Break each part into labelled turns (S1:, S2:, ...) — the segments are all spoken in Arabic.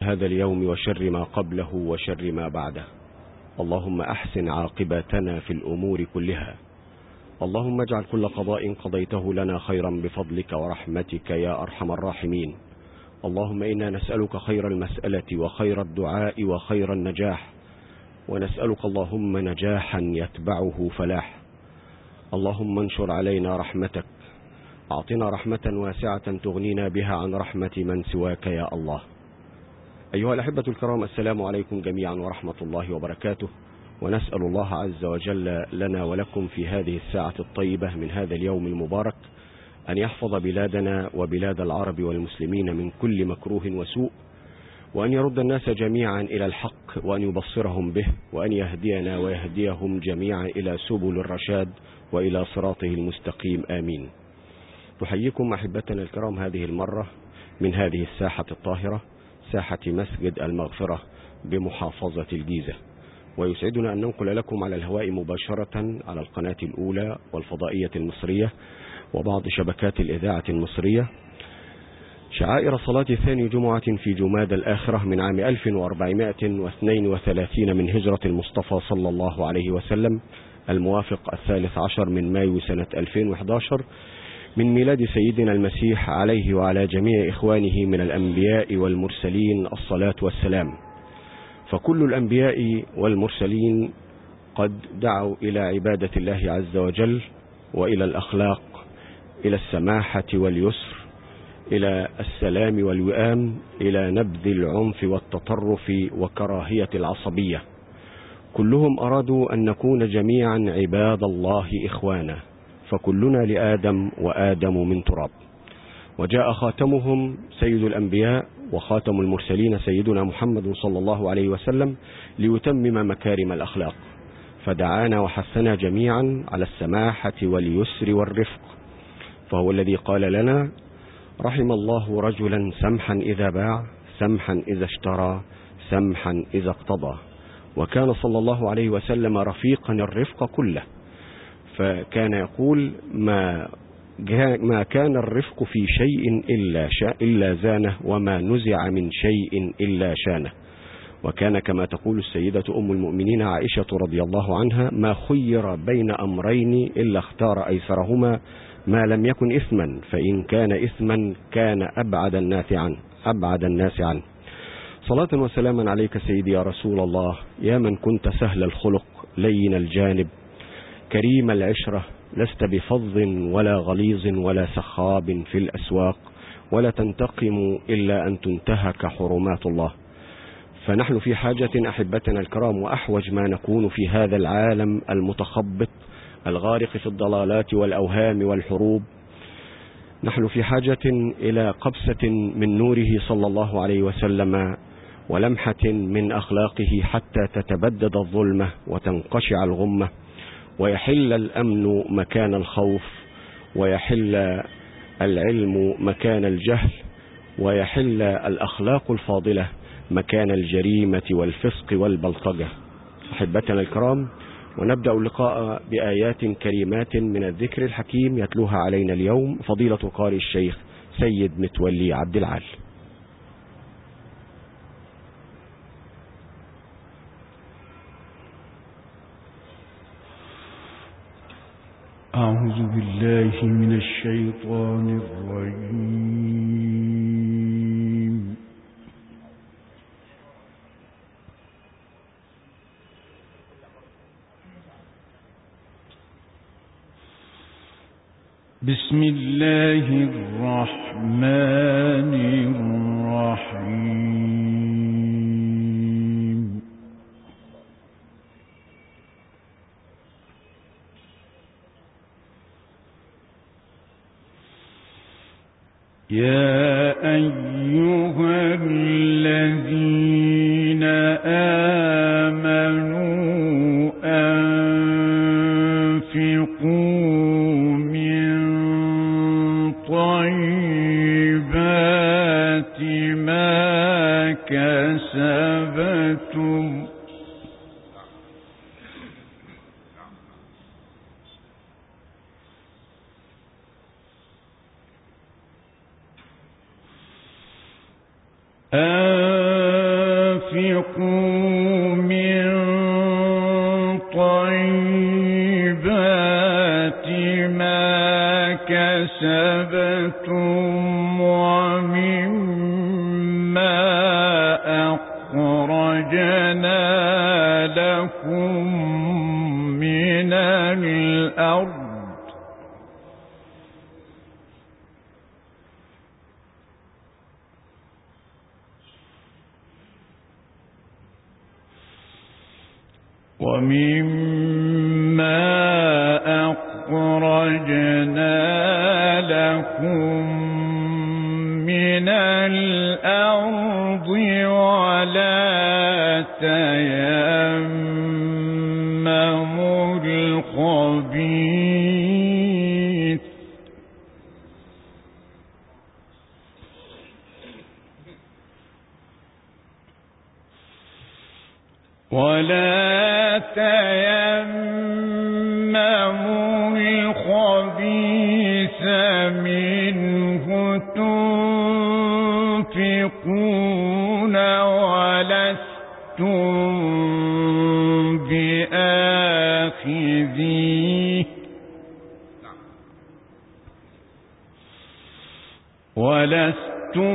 S1: هذا اليوم وشر ما قبله وشر ما بعده. اللهم أحسن عاقبتنا في الأمور كلها. اللهم اجعل كل قضاء قضيته لنا خيرا بفضلك ورحمتك يا أرحم الراحمين. اللهم إنا نسألك خير المسألة وخير الدعاء وخير النجاح، ونسألك اللهم نجاحا يتبعه فلاح. اللهم انشر علينا رحمتك، أعطنا رحمة واسعة تغنينا بها عن رحمة من سواك يا الله. أيها الأحبة الكرام، السلام عليكم جميعا ورحمة الله وبركاته، ونسأل الله عز وجل لنا ولكم في هذه الساعة الطيبة من هذا اليوم المبارك أن يحفظ بلادنا وبلاد العرب والمسلمين من كل مكروه وسوء، وأن يرد الناس جميعا إلى الحق، وأن يبصرهم به، وأن يهدينا ويهديهم جميعا إلى سبل الرشاد وإلى صراطه المستقيم، آمين. تحييكم أحبتنا الكرام هذه المرة من هذه الساحة الطاهرة، ساحة مسجد المغفرة بمحافظة الجيزة، ويسعدنا أن ننقل لكم على الهواء مباشرة على القناة الأولى والفضائية المصرية وبعض شبكات الإذاعة المصرية شعائر صلاة ثاني جمعة في جماد الآخرة من عام 1432 من هجرة المصطفى صلى الله عليه وسلم، الموافق 13 من مايو سنة 2011 من ميلاد سيدنا المسيح عليه وعلى جميع إخوانه من الأنبياء والمرسلين الصلاة والسلام. فكل الأنبياء والمرسلين قد دعوا إلى عبادة الله عز وجل، وإلى الأخلاق، إلى السماحة واليسر، إلى السلام والوئام، إلى نبذ العنف والتطرف وكراهية العصبية. كلهم أرادوا أن نكون جميعا عباد الله إخوانا، فكلنا لآدم وآدم من تراب. وجاء خاتمهم سيد الأنبياء وخاتم المرسلين سيدنا محمد صلى الله عليه وسلم ليتمم مكارم الأخلاق، فدعانا وحثنا جميعا على السماحة واليسر والرفق، فهو الذي قال لنا: رحم الله رجلا سمحا إذا باع، سمحا إذا اشترى، سمحا إذا اقتضى. وكان صلى الله عليه وسلم رفيقا الرفق كله، فكان يقول: ما كان الرفق في شيء إلا زانه، وما نزع من شيء إلا شانه. وكان كما تقول السيدة أم المؤمنين عائشة رضي الله عنها: ما خير بين أمرين إلا اختار أيسرهما ما لم يكن إثما، فإن كان إثما كان أبعد الناس عنه. صلاة وسلاما عليك سيدي يا رسول الله، يا من كنت سهل الخلق لين الجانب كريم العشرة، لست بفظ ولا غليظ ولا سخاب في الأسواق، ولا تنتقم إلا أن تنتهك حرمات الله. فنحن في حاجة أحبتنا الكرام، وأحوج ما نكون في هذا العالم المتخبط الغارق في الضلالات والأوهام والحروب، نحن في حاجة إلى قبسة من نوره صلى الله عليه وسلم ولمحة من أخلاقه حتى تتبدد الظلمة وتنقشع الغمة، ويحل الأمن مكان الخوف، ويحل العلم مكان الجهل، ويحل الأخلاق الفاضلة مكان الجريمة والفسق والبلطجة. أحبتنا الكرام، ونبدأ اللقاء بآيات كريمات من الذكر الحكيم يتلوها علينا اليوم فضيلة قارئ الشيخ سيد متولي عبد العال.
S2: أعوذ بالله من الشيطان الرجيم. بسم الله الرحمن الرحيم. يا أيها الذين آمنوا أنفقوا من طيبات ما كسبتم وأنفقوا من طيبات ما كسبتم ومما أخرجنا لكم من الأرض ولا تيمموا الخبيث منه تنفقون ولستم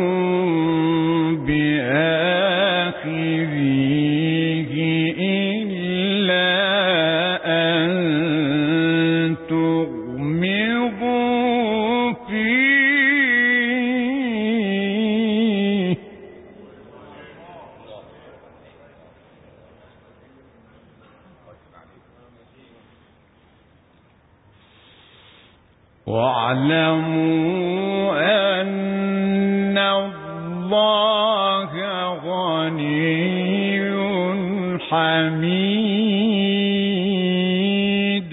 S2: بآخذيه إلا أن تغمضوا فيه واعلموا أن الله غني حميد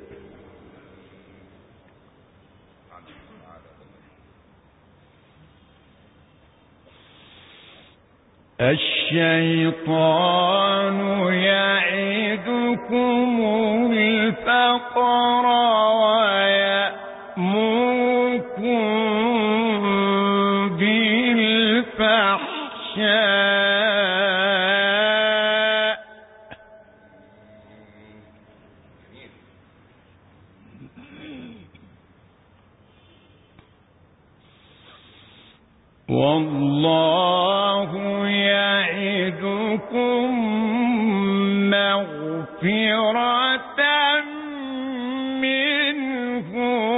S2: الشيطان يعدكم الفقر ويأمركم بالفحشاء والله يعدكم مغفرة منه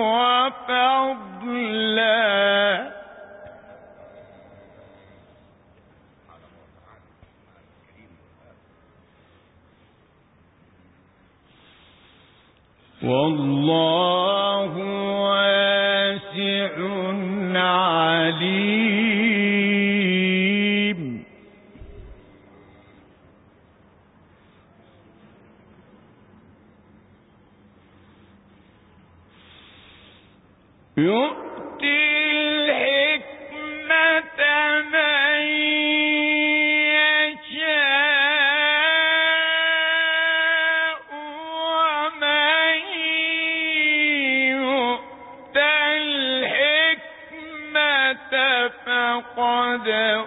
S2: وفضلا والله واسع عليم يؤتي الحكمة من يشاء ومن يؤت الحكمة فقد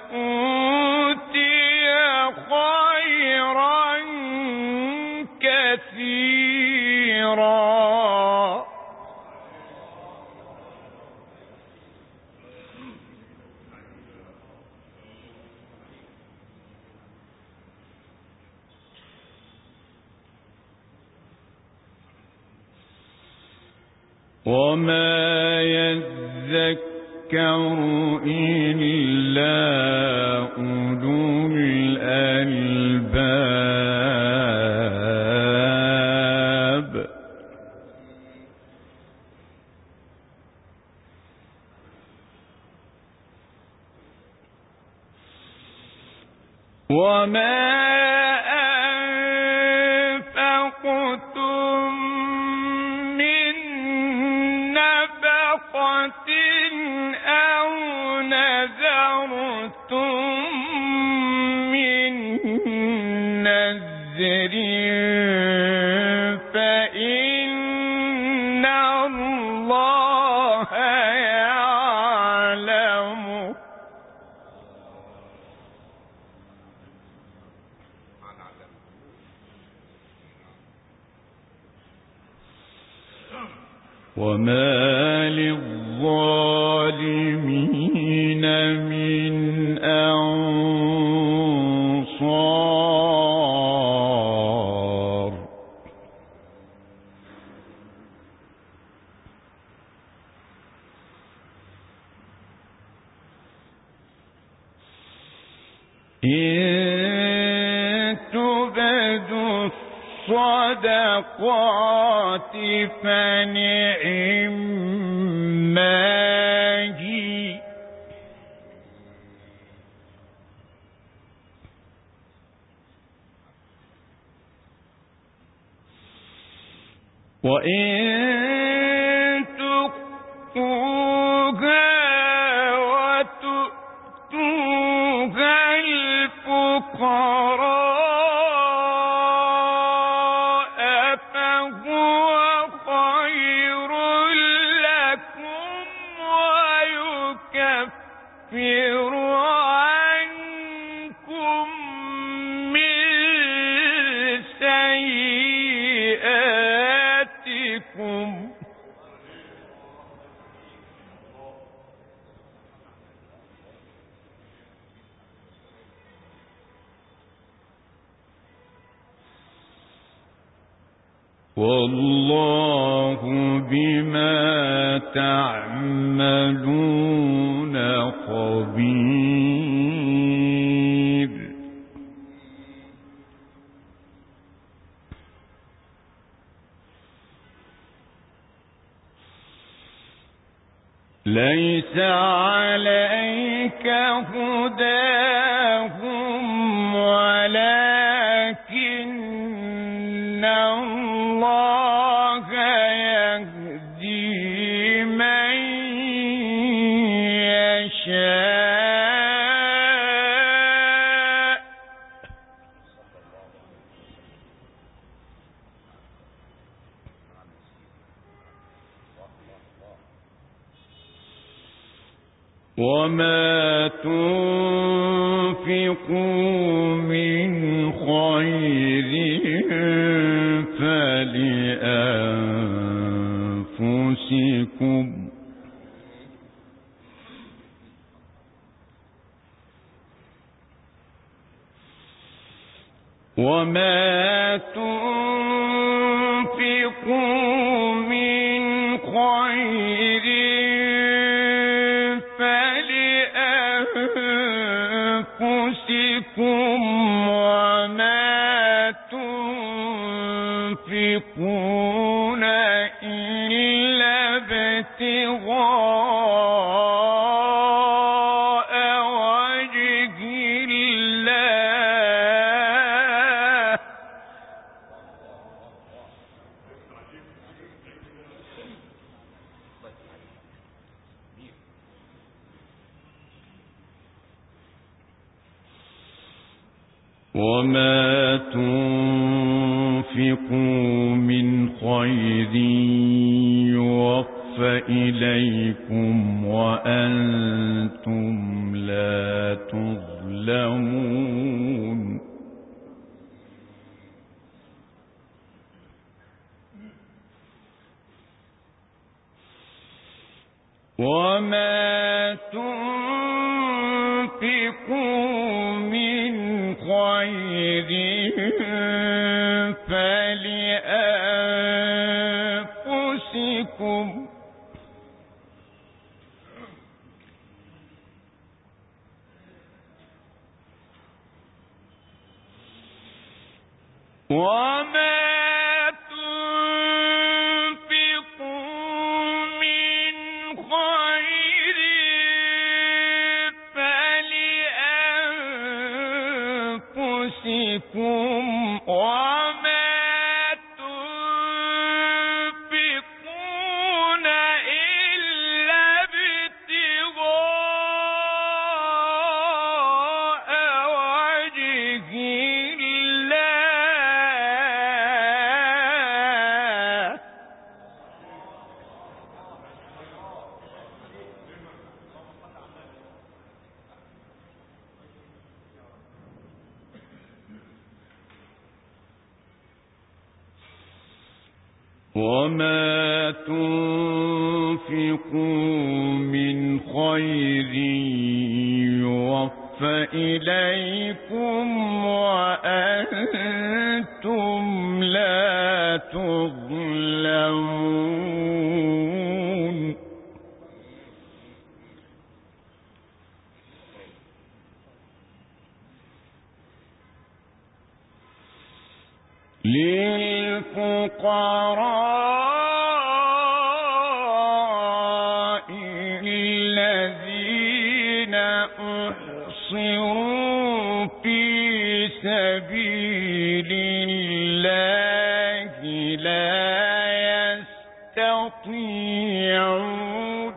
S2: أوتي خيرا كثيرا وما يذكر إلا أولو الألباب وما أنفقتم من نفقة أو نذرتم من نذر فإن الله يعلمه
S3: وما للظالمين من أنصار. إن تبدوا الصدقات فنعما هي، وإن تخفوها وتؤتوها الفقراء فهو خير لكم ويكفر عنكم من سيئاتكم. والله بما تعملون خبير. ليس عليك هداهم ولكن الله يهدي من يشاء. وما تنفقوا من خير فلأنفسكم، وما تنفقوا من خير فلأنفسكم، وما تنفقون إلا ابتغاء وجه الله. وما تنفقوا من خير يوفى إليكم وأنتم لا تظلمون. وما تنفقوا من خير فلأنفسكم، وما تنفقوا من خير فلأنفسكم، وما تنفقون إلا ابتغاء وجه الله.
S2: وما تنفقوا من خير يوفى إليكم وأنتم لا تظلمون للفقراء الذين أحصروا في سبيل الله لا يستطيعون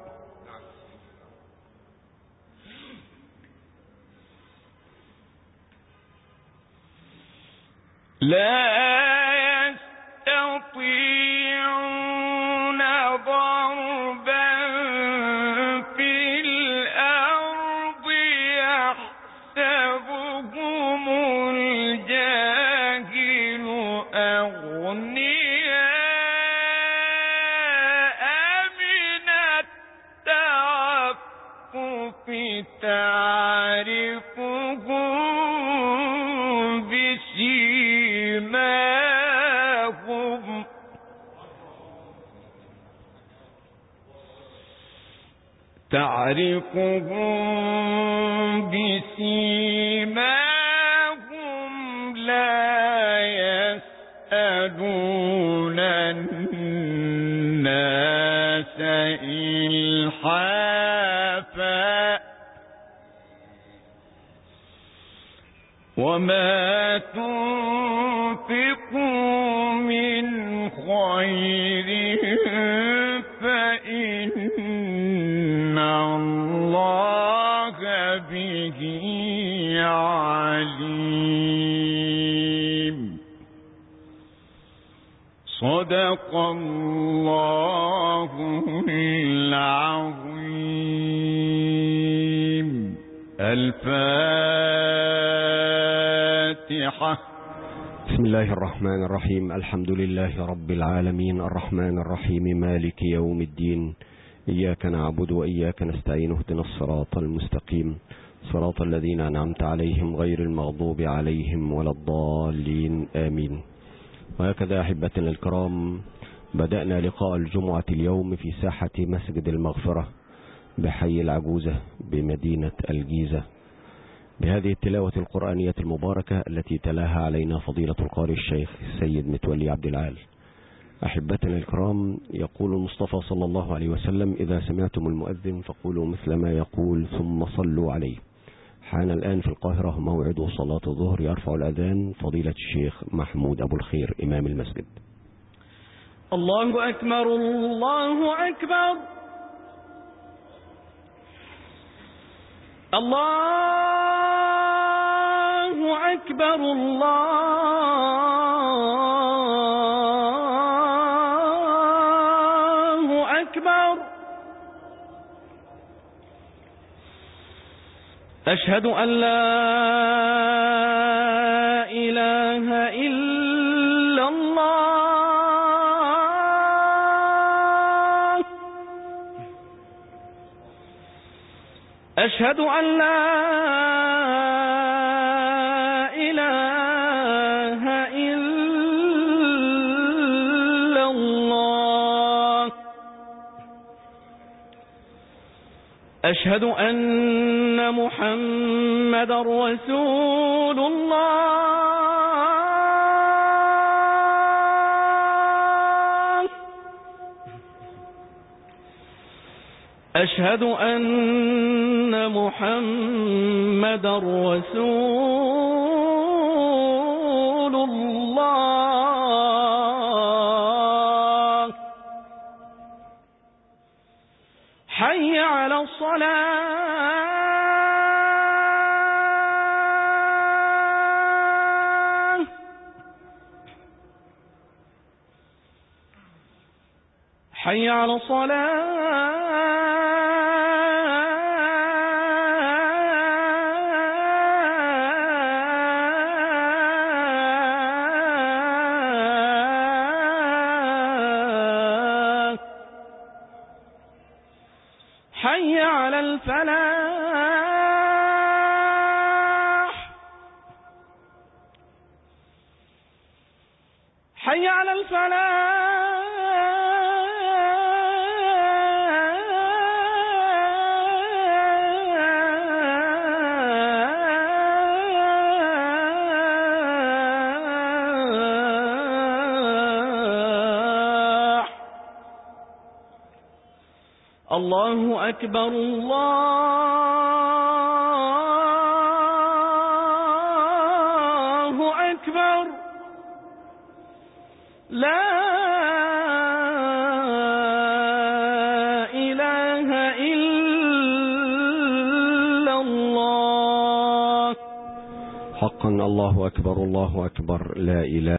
S2: ضربا في الأرض يحسبهم الجاهل أغنياء من التعفف تعرفهم بسيماهم لا يسألون الناس إلحافا وما تنفقوا من خير فإن الله به عليم. صدق الله العظيم. الفاتحة.
S1: بسم الله الرحمن الرحيم. الحمد لله رب العالمين الرحمن الرحيم مالك يوم الدين. إياك نعبد وإياك نستعين. اهدنا الصراط المستقيم صراط الذين أنعمت عليهم غير المغضوب عليهم ولا الضالين آمين. وهكذا أحبتنا الكرام بدأنا لقاء الجمعة اليوم في ساحة مسجد المغفرة بحي العجوزة بمدينة الجيزة بهذه التلاوة القرآنية المباركة التي تلاها علينا فضيلة القارئ الشيخ السيد متولي عبد العال. أحبتنا الكرام، يقول المصطفى صلى الله عليه وسلم: إذا سمعتم المؤذن فقولوا مثل ما يقول ثم صلوا عليه. حان الآن في القاهرة موعد صلاة الظهر. يرفع الأذان فضيلة الشيخ محمود أبو الخير إمام المسجد.
S4: الله أكبر الله أكبر الله أكبر الله أكبر. أشهد أن لا إله إلا الله. أشهد أن لا إله إلا الله. أشهد أن محمد رسول الله. أشهد أن محمد رسول الله. حي على الصلاة. حي على الصلاة. حي على الفلاح حي على الفلاح. الله أكبر الله أكبر لا إله إلا الله.
S1: حقا الله أكبر الله أكبر لا إله